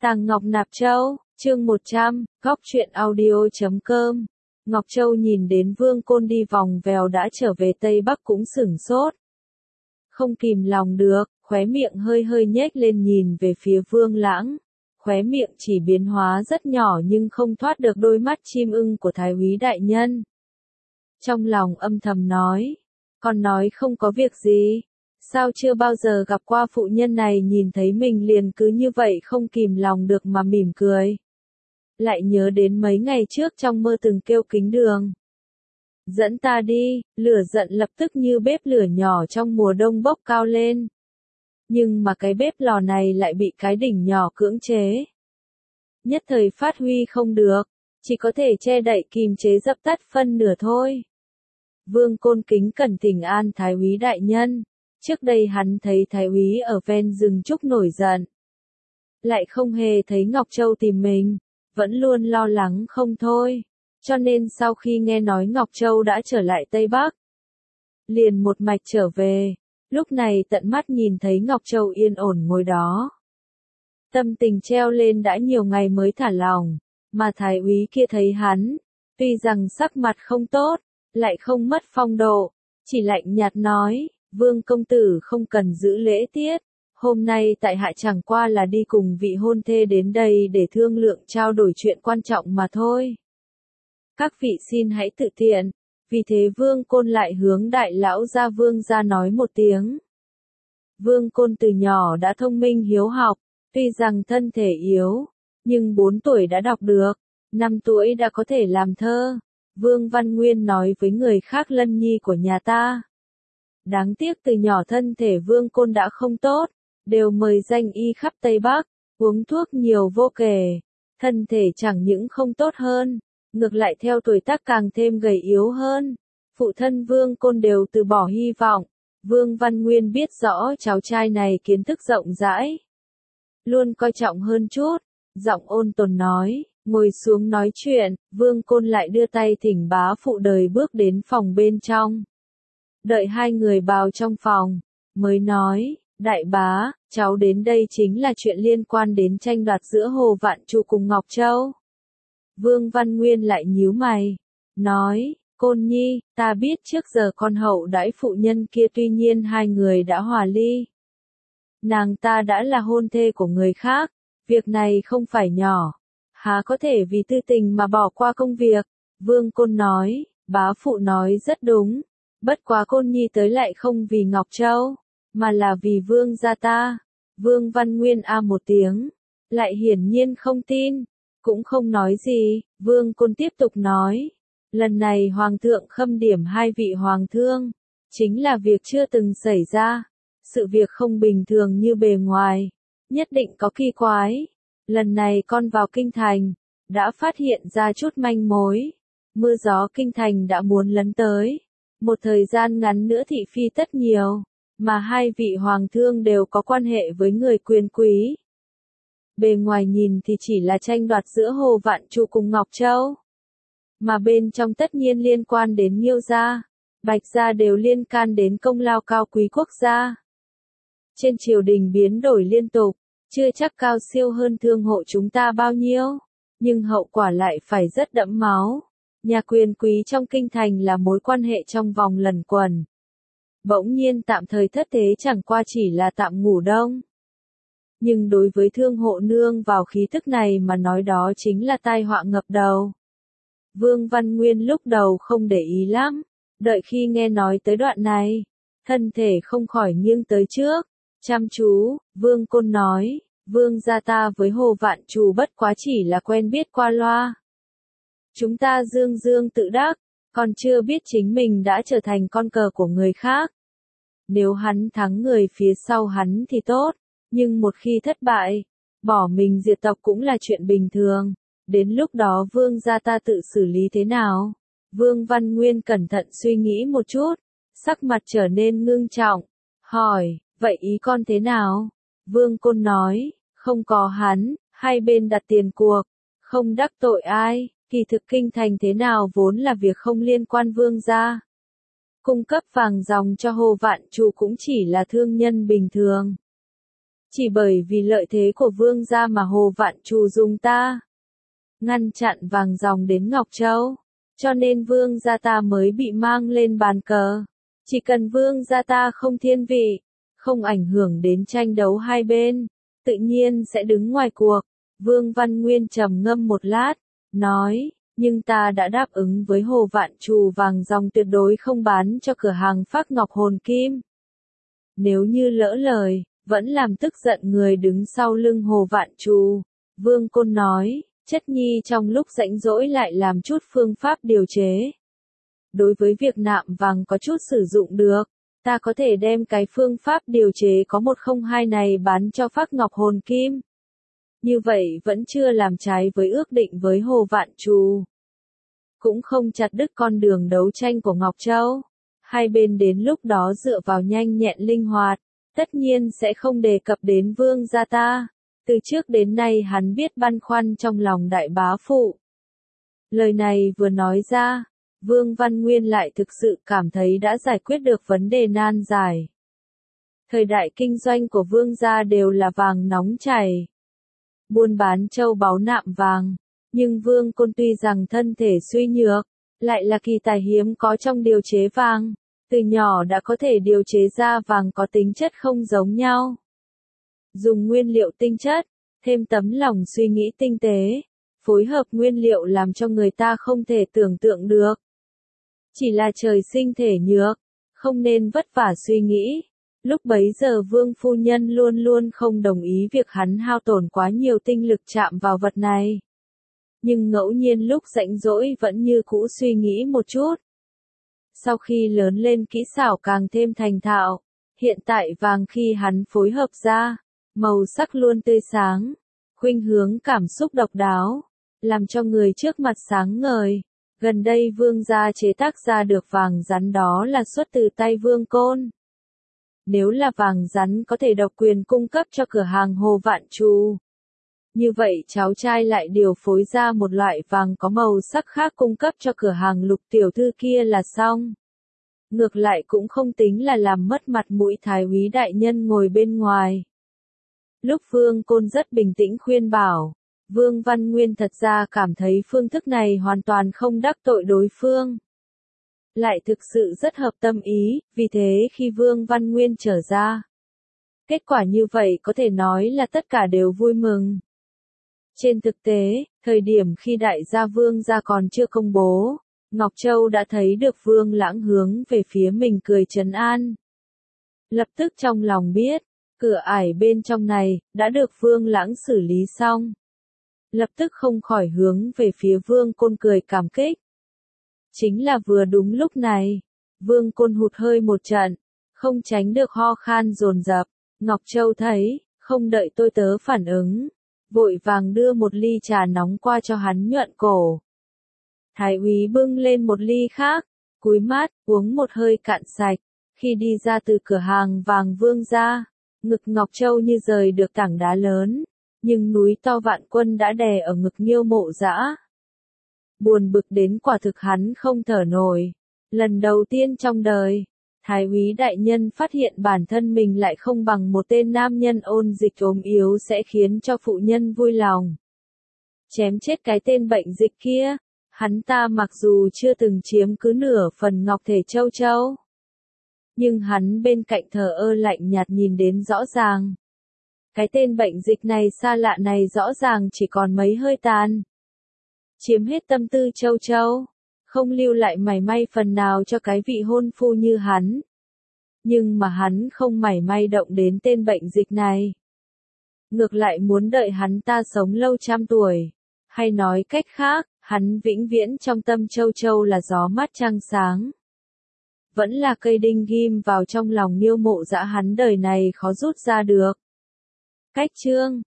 Tàng Ngọc Nạp Châu, chương 100, góc truyện audio.com. Ngọc Châu nhìn đến Vương Côn đi vòng vèo đã trở về Tây Bắc cũng sửng sốt. Không kìm lòng được, khóe miệng hơi hơi nhếch lên nhìn về phía Vương Lãng. Khóe miệng chỉ biến hóa rất nhỏ nhưng không thoát được đôi mắt chim ưng của Thái úy đại nhân. Trong lòng âm thầm nói, còn nói không có việc gì. Sao chưa bao giờ gặp qua phụ nhân này nhìn thấy mình liền cứ như vậy không kìm lòng được mà mỉm cười. Lại nhớ đến mấy ngày trước trong mơ từng kêu Kính Đường. Dẫn ta đi, lửa giận lập tức như bếp lửa nhỏ trong mùa đông bốc cao lên. Nhưng mà cái bếp lò này lại bị cái đỉnh nhỏ cưỡng chế. Nhất thời phát huy không được, chỉ có thể che đậy kìm chế dập tắt phân nửa thôi. Vương Côn kính cẩn thỉnh an Thái úy đại nhân. Trước đây hắn thấy Thái úy ở ven rừng trúc nổi giận. Lại không hề thấy Ngọc Châu tìm mình, vẫn luôn lo lắng không thôi. Cho nên sau khi nghe nói Ngọc Châu đã trở lại Tây Bắc, liền một mạch trở về, lúc này tận mắt nhìn thấy Ngọc Châu yên ổn ngồi đó. Tâm tình treo lên đã nhiều ngày mới thả lòng, mà Thái úy kia thấy hắn, tuy rằng sắc mặt không tốt, lại không mất phong độ, chỉ lạnh nhạt nói, Vương công tử không cần giữ lễ tiết, hôm nay tại hạ chẳng qua là đi cùng vị hôn thê đến đây để thương lượng trao đổi chuyện quan trọng mà thôi. Các vị xin hãy tự tiện, vì thế Vương Côn lại hướng đại lão gia Vương ra nói một tiếng. Vương Côn từ nhỏ đã thông minh hiếu học, tuy rằng thân thể yếu, nhưng 4 tuổi đã đọc được, 5 tuổi đã có thể làm thơ. Vương Văn Nguyên nói với người khác Lân Nhi của nhà ta. Đáng tiếc từ nhỏ thân thể Vương Côn đã không tốt, đều mời danh y khắp Tây Bắc, uống thuốc nhiều vô kể, thân thể chẳng những không tốt hơn, ngược lại theo tuổi tác càng thêm gầy yếu hơn. Phụ thân Vương Côn đều từ bỏ hy vọng. Vương Văn Nguyên biết rõ cháu trai này kiến thức rộng rãi, luôn coi trọng hơn chút, giọng ôn tồn nói, ngồi xuống nói chuyện. Vương Côn lại đưa tay thỉnh bá phụ đời bước đến phòng bên trong. Đợi hai người vào trong phòng, mới nói, đại bá, cháu đến đây chính là chuyện liên quan đến tranh đoạt giữa Hồ Vạn Chu cùng Ngọc Châu. Vương Văn Nguyên lại nhíu mày, nói, Côn nhi, ta biết trước giờ con hậu đãi phụ nhân kia tuy nhiên hai người đã hòa ly. Nàng ta đã là hôn thê của người khác, việc này không phải nhỏ, há có thể vì tư tình mà bỏ qua công việc. Vương Côn nói, bá phụ nói rất đúng. Bất quá Côn nhi tới lại không vì Ngọc Châu, mà là vì Vương gia ta. Vương Văn Nguyên một tiếng, lại hiển nhiên không tin, cũng không nói gì. Vương Côn tiếp tục nói, lần này Hoàng thượng khâm điểm hai vị Hoàng thương, chính là việc chưa từng xảy ra, sự việc không bình thường như bề ngoài, nhất định có kỳ quái. Lần này con vào kinh thành, đã phát hiện ra chút manh mối, mưa gió kinh thành đã muốn lấn tới. Một thời gian ngắn nữa thị phi tất nhiều, mà hai vị hoàng thương đều có quan hệ với người quyền quý. Bề ngoài nhìn thì chỉ là tranh đoạt giữa Hồ Vạn Chu cùng Ngọc Châu, mà bên trong tất nhiên liên quan đến Nghiêu gia, Bạch gia đều liên can đến công lao cao quý quốc gia. Trên triều đình biến đổi liên tục, chưa chắc cao siêu hơn thương hộ chúng ta bao nhiêu, nhưng hậu quả lại phải rất đẫm máu. Nhà quyền quý trong kinh thành là mối quan hệ trong vòng lẩn quẩn. Bỗng nhiên tạm thời thất thế chẳng qua chỉ là tạm ngủ đông. Nhưng đối với thương hộ nương vào khí tức này mà nói đó chính là tai họa ngập đầu. Vương Văn Nguyên lúc đầu không để ý lắm, đợi khi nghe nói tới đoạn này, thân thể không khỏi nghiêng tới trước, chăm chú. Vương Côn nói, Vương gia ta với Hồ Vạn Chu bất quá chỉ là quen biết qua loa. Chúng ta dương dương tự đắc, còn chưa biết chính mình đã trở thành con cờ của người khác. Nếu hắn thắng người phía sau hắn thì tốt, nhưng một khi thất bại, bỏ mình diệt tộc cũng là chuyện bình thường. Đến lúc đó Vương gia ta tự xử lý thế nào? Vương Văn Nguyên cẩn thận suy nghĩ một chút, sắc mặt trở nên ngưng trọng, hỏi, vậy ý con thế nào? Vương Côn nói, không có hắn, hai bên đặt tiền cuộc, không đắc tội ai. Kỳ thực kinh thành thế nào vốn là việc không liên quan Vương gia. Cung cấp vàng dòng cho Hồ Vạn Chu cũng chỉ là thương nhân bình thường. Chỉ bởi vì lợi thế của vương gia mà Hồ Vạn Trù dùng ta ngăn chặn vàng dòng đến Ngọc Châu, cho nên vương gia ta mới bị mang lên bàn cờ. Chỉ cần vương gia ta không thiên vị, không ảnh hưởng đến tranh đấu hai bên, tự nhiên sẽ đứng ngoài cuộc. Vương Văn Nguyên trầm ngâm một lát, nói, nhưng ta đã đáp ứng với Hồ Vạn Trù vàng dòng tuyệt đối không bán cho cửa hàng Phác Ngọc Hồn Kim. Nếu như lỡ lời, vẫn làm tức giận người đứng sau lưng Hồ Vạn Trù. Vương Côn nói, Chất Nhi trong lúc rảnh rỗi lại làm chút phương pháp điều chế. Đối với việc nạm vàng có chút sử dụng được, ta có thể đem cái phương pháp điều chế có 102 này bán cho Phác Ngọc Hồn Kim. Như vậy vẫn chưa làm trái với ước định với Hồ Vạn Trù. Cũng không chặt đứt con đường đấu tranh của Ngọc Châu. Hai bên đến lúc đó dựa vào nhanh nhẹn linh hoạt, tất nhiên sẽ không đề cập đến vương gia ta. Từ trước đến nay hắn biết băn khoăn trong lòng đại bá phụ. Lời này vừa nói ra, Vương Văn Nguyên lại thực sự cảm thấy đã giải quyết được vấn đề nan giải. Thời đại kinh doanh của vương gia đều là vàng nóng chảy. Buôn bán châu báu nạm vàng, nhưng Vương Côn tuy rằng thân thể suy nhược, lại là kỳ tài hiếm có trong điều chế vàng, từ nhỏ đã có thể điều chế ra vàng có tính chất không giống nhau. Dùng nguyên liệu tinh chất, thêm tấm lòng suy nghĩ tinh tế, phối hợp nguyên liệu làm cho người ta không thể tưởng tượng được. Chỉ là trời sinh thể nhược, không nên vất vả suy nghĩ. Lúc bấy giờ Vương phu nhân luôn luôn không đồng ý việc hắn hao tổn quá nhiều tinh lực chạm vào vật này. Nhưng ngẫu nhiên lúc rảnh rỗi vẫn như cũ suy nghĩ một chút. Sau khi lớn lên kỹ xảo càng thêm thành thạo, hiện tại vàng khi hắn phối hợp ra, màu sắc luôn tươi sáng, khuynh hướng cảm xúc độc đáo, làm cho người trước mặt sáng ngời. Gần đây Vương gia chế tác ra được vàng rắn đó là xuất từ tay Vương Côn. Nếu là vàng rắn có thể độc quyền cung cấp cho cửa hàng Hồ Vạn Trù, như vậy cháu trai lại điều phối ra một loại vàng có màu sắc khác cung cấp cho cửa hàng Lục tiểu thư kia là xong. Ngược lại cũng không tính là làm mất mặt mũi thái úy đại nhân ngồi bên ngoài. Lúc Vương Côn rất bình tĩnh khuyên bảo, Vương Văn Nguyên thật ra cảm thấy phương thức này hoàn toàn không đắc tội đối phương. Lại thực sự rất hợp tâm ý, vì thế khi Vương Văn Nguyên trở ra, kết quả như vậy có thể nói là tất cả đều vui mừng. Trên thực tế, thời điểm khi đại gia Vương gia còn chưa công bố, Ngọc Châu đã thấy được Vương Lãng hướng về phía mình cười trấn an. Lập tức trong lòng biết, cửa ải bên trong này, đã được Vương Lãng xử lý xong. Lập tức không khỏi hướng về phía Vương Côn cười cảm kích. Chính là vừa đúng lúc này, Vương Côn hụt hơi một trận, không tránh được ho khan dồn dập. Ngọc Châu thấy, không đợi tôi tớ phản ứng, vội vàng đưa một ly trà nóng qua cho hắn nhuận cổ. Thái úy bưng lên một ly khác, cúi mát, uống một hơi cạn sạch. Khi đi ra từ cửa hàng vàng Vương gia, ngực Ngọc Châu như rời được tảng đá lớn, nhưng núi to vạn quân đã đè ở ngực Nghiêu Mộ Dã. Buồn bực đến quả thực hắn không thở nổi. Lần đầu tiên trong đời, Thái úy đại nhân phát hiện bản thân mình lại không bằng một tên nam nhân ôn dịch ốm yếu sẽ khiến cho phụ nhân vui lòng. Chém chết cái tên bệnh dịch kia, hắn ta mặc dù chưa từng chiếm cứ nửa phần ngọc thể châu châu, nhưng hắn bên cạnh thờ ơ lạnh nhạt nhìn đến rõ ràng. Cái tên bệnh dịch này xa lạ này rõ ràng chỉ còn mấy hơi tàn. Chiếm hết tâm tư châu châu, không lưu lại mảy may phần nào cho cái vị hôn phu như hắn. Nhưng mà hắn không mảy may động đến tên bệnh dịch này. Ngược lại muốn đợi hắn ta sống lâu trăm tuổi. Hay nói cách khác, hắn vĩnh viễn trong tâm châu châu là gió mát trăng sáng. Vẫn là cây đinh ghim vào trong lòng Nghiêu Mộ Dã hắn đời này khó rút ra được. Cách chương